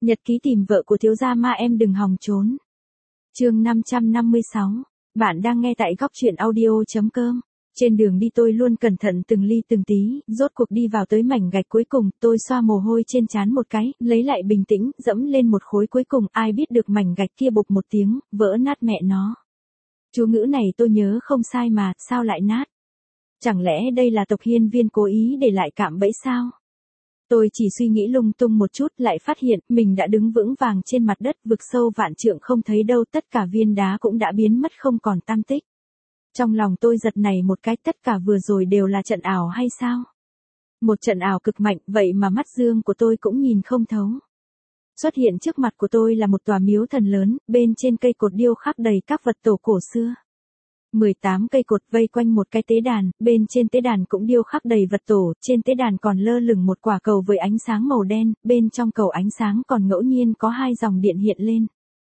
Nhật ký tìm vợ của thiếu gia ma em đừng hòng trốn. Chương 556. Bạn đang nghe tại góc truyện audio.com. Trên đường đi tôi luôn cẩn thận từng ly từng tí, rốt cuộc đi vào tới mảnh gạch cuối cùng, tôi xoa mồ hôi trên trán một cái, lấy lại bình tĩnh, dẫm lên một khối cuối cùng, ai biết được mảnh gạch kia bụp một tiếng, vỡ nát mẹ nó. Chú ngữ này tôi nhớ không sai mà, sao lại nát? Chẳng lẽ đây là tộc hiên viên cố ý để lại cạm bẫy sao? Tôi chỉ suy nghĩ lung tung một chút lại phát hiện mình đã đứng vững vàng trên mặt đất vực sâu vạn trượng không thấy đâu, tất cả viên đá cũng đã biến mất không còn tăm tích. Trong lòng tôi giật nảy một cái, tất cả vừa rồi đều là trận ảo hay sao? Một trận ảo cực mạnh vậy mà mắt dương của tôi cũng nhìn không thấu. Xuất hiện trước mặt của tôi là một tòa miếu thần lớn, bên trên cây cột điêu khắc đầy các vật tổ cổ xưa. 18 cây cột vây quanh một cái tế đàn, bên trên tế đàn cũng điêu khắc đầy vật tổ, trên tế đàn còn lơ lửng một quả cầu với ánh sáng màu đen, bên trong cầu ánh sáng còn ngẫu nhiên có hai dòng điện hiện lên.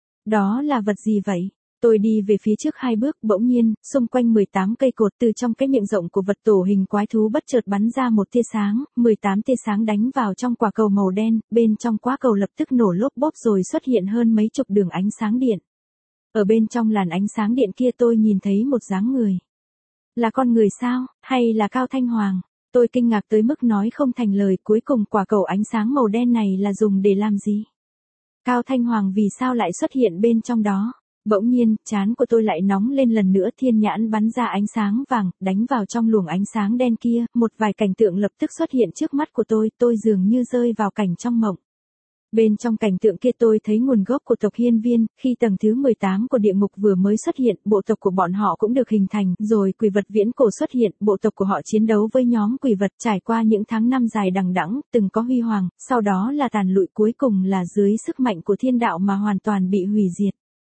Đó là vật gì vậy? Tôi đi về phía trước 2 bước, bỗng nhiên, xung quanh 18 cây cột từ trong cái miệng rộng của vật tổ hình quái thú bất chợt bắn ra một tia sáng, 18 tia sáng đánh vào trong quả cầu màu đen, bên trong quả cầu lập tức nổ lốp bốp rồi xuất hiện hơn mấy chục đường ánh sáng điện. Ở bên trong làn ánh sáng điện kia tôi nhìn thấy một dáng người. Là con người sao, hay là Cao Thanh Hoàng? Tôi kinh ngạc tới mức nói không thành lời, cuối cùng quả cầu ánh sáng màu đen này là dùng để làm gì? Cao Thanh Hoàng vì sao lại xuất hiện bên trong đó? Bỗng nhiên, trán của tôi lại nóng lên lần nữa, thiên nhãn bắn ra ánh sáng vàng, đánh vào trong luồng ánh sáng đen kia, một vài cảnh tượng lập tức xuất hiện trước mắt của tôi dường như rơi vào cảnh trong mộng. Bên trong cảnh tượng kia tôi thấy nguồn gốc của tộc hiên viên, khi tầng thứ 18 của địa ngục vừa mới xuất hiện, bộ tộc của bọn họ cũng được hình thành, rồi quỷ vật viễn cổ xuất hiện, bộ tộc của họ chiến đấu với nhóm quỷ vật trải qua những tháng năm dài đằng đẵng, từng có huy hoàng, sau đó là tàn lụi, cuối cùng là dưới sức mạnh của thiên đạo mà hoàn toàn bị hủy diệt.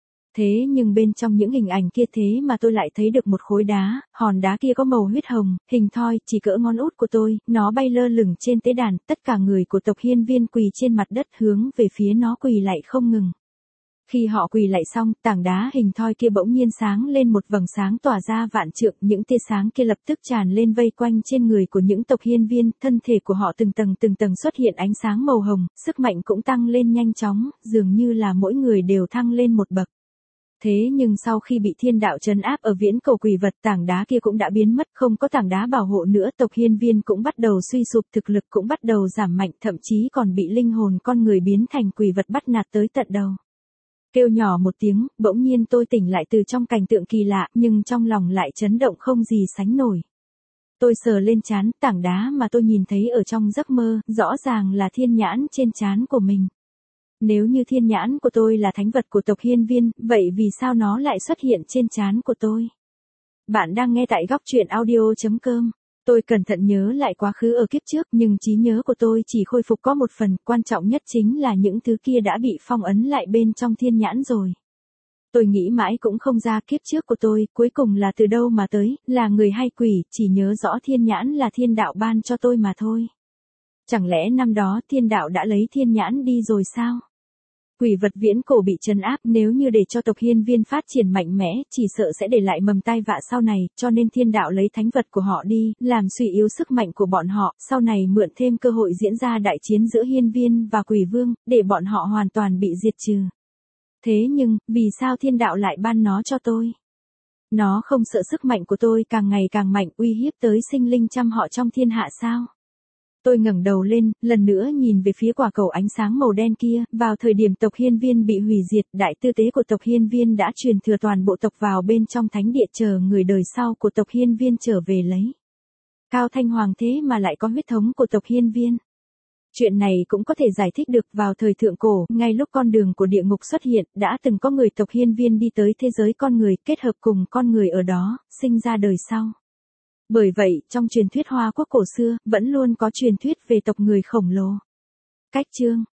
Thế nhưng bên trong những hình ảnh kia thế mà tôi lại thấy được một khối đá, hòn đá kia có màu huyết hồng, hình thoi, chỉ cỡ ngón út của tôi, nó bay lơ lửng trên tế đàn, tất cả người của tộc hiên viên quỳ trên mặt đất hướng về phía nó quỳ lạy không ngừng. Khi họ quỳ lạy xong, tảng đá hình thoi kia bỗng nhiên sáng lên một vầng sáng tỏa ra vạn trượng, những tia sáng kia lập tức tràn lên vây quanh trên người của những tộc hiên viên, thân thể của họ từng tầng xuất hiện ánh sáng màu hồng, sức mạnh cũng tăng lên nhanh chóng, dường như là mỗi người đều thăng lên một bậc. Thế nhưng sau khi bị thiên đạo trấn áp ở viễn cổ quỷ vật, tảng đá kia cũng đã biến mất, không có tảng đá bảo hộ nữa, tộc hiên viên cũng bắt đầu suy sụp, thực lực cũng bắt đầu giảm mạnh, thậm chí còn bị linh hồn con người biến thành quỷ vật bắt nạt tới tận đầu. Kêu nhỏ một tiếng, bỗng nhiên tôi tỉnh lại từ trong cảnh tượng kỳ lạ, nhưng trong lòng lại chấn động không gì sánh nổi. Tôi sờ lên trán, tảng đá mà tôi nhìn thấy ở trong giấc mơ, rõ ràng là thiên nhãn trên trán của mình. Nếu như thiên nhãn của tôi là thánh vật của tộc hiên viên, vậy vì sao nó lại xuất hiện trên trán của tôi? Bạn đang nghe tại góc truyện audio.com. Tôi cẩn thận nhớ lại quá khứ ở kiếp trước, nhưng trí nhớ của tôi chỉ khôi phục có một phần, quan trọng nhất chính là những thứ kia đã bị phong ấn lại bên trong thiên nhãn rồi. Tôi nghĩ mãi cũng không ra kiếp trước của tôi, cuối cùng là từ đâu mà tới, là người hay quỷ, chỉ nhớ rõ thiên nhãn là thiên đạo ban cho tôi mà thôi. Chẳng lẽ năm đó thiên đạo đã lấy thiên nhãn đi rồi sao? Quỷ vật viễn cổ bị trấn áp, nếu như để cho tộc hiên viên phát triển mạnh mẽ, chỉ sợ sẽ để lại mầm tai vạ sau này, cho nên thiên đạo lấy thánh vật của họ đi, làm suy yếu sức mạnh của bọn họ, sau này mượn thêm cơ hội diễn ra đại chiến giữa hiên viên và quỷ vương, để bọn họ hoàn toàn bị diệt trừ. Thế nhưng, vì sao thiên đạo lại ban nó cho tôi? Nó không sợ sức mạnh của tôi càng ngày càng mạnh, uy hiếp tới sinh linh trăm họ trong thiên hạ sao? Tôi ngẩng đầu lên, lần nữa nhìn về phía quả cầu ánh sáng màu đen kia, vào thời điểm tộc hiên viên bị hủy diệt, đại tư tế của tộc hiên viên đã truyền thừa toàn bộ tộc vào bên trong thánh địa chờ người đời sau của tộc hiên viên trở về lấy. Cao Thanh Hoàng thế mà lại có huyết thống của tộc hiên viên. Chuyện này cũng có thể giải thích được, vào thời thượng cổ, ngay lúc con đường của địa ngục xuất hiện, đã từng có người tộc hiên viên đi tới thế giới con người, kết hợp cùng con người ở đó, sinh ra đời sau. Bởi vậy, trong truyền thuyết Hoa Quốc cổ xưa, vẫn luôn có truyền thuyết về tộc người khổng lồ. Cách chương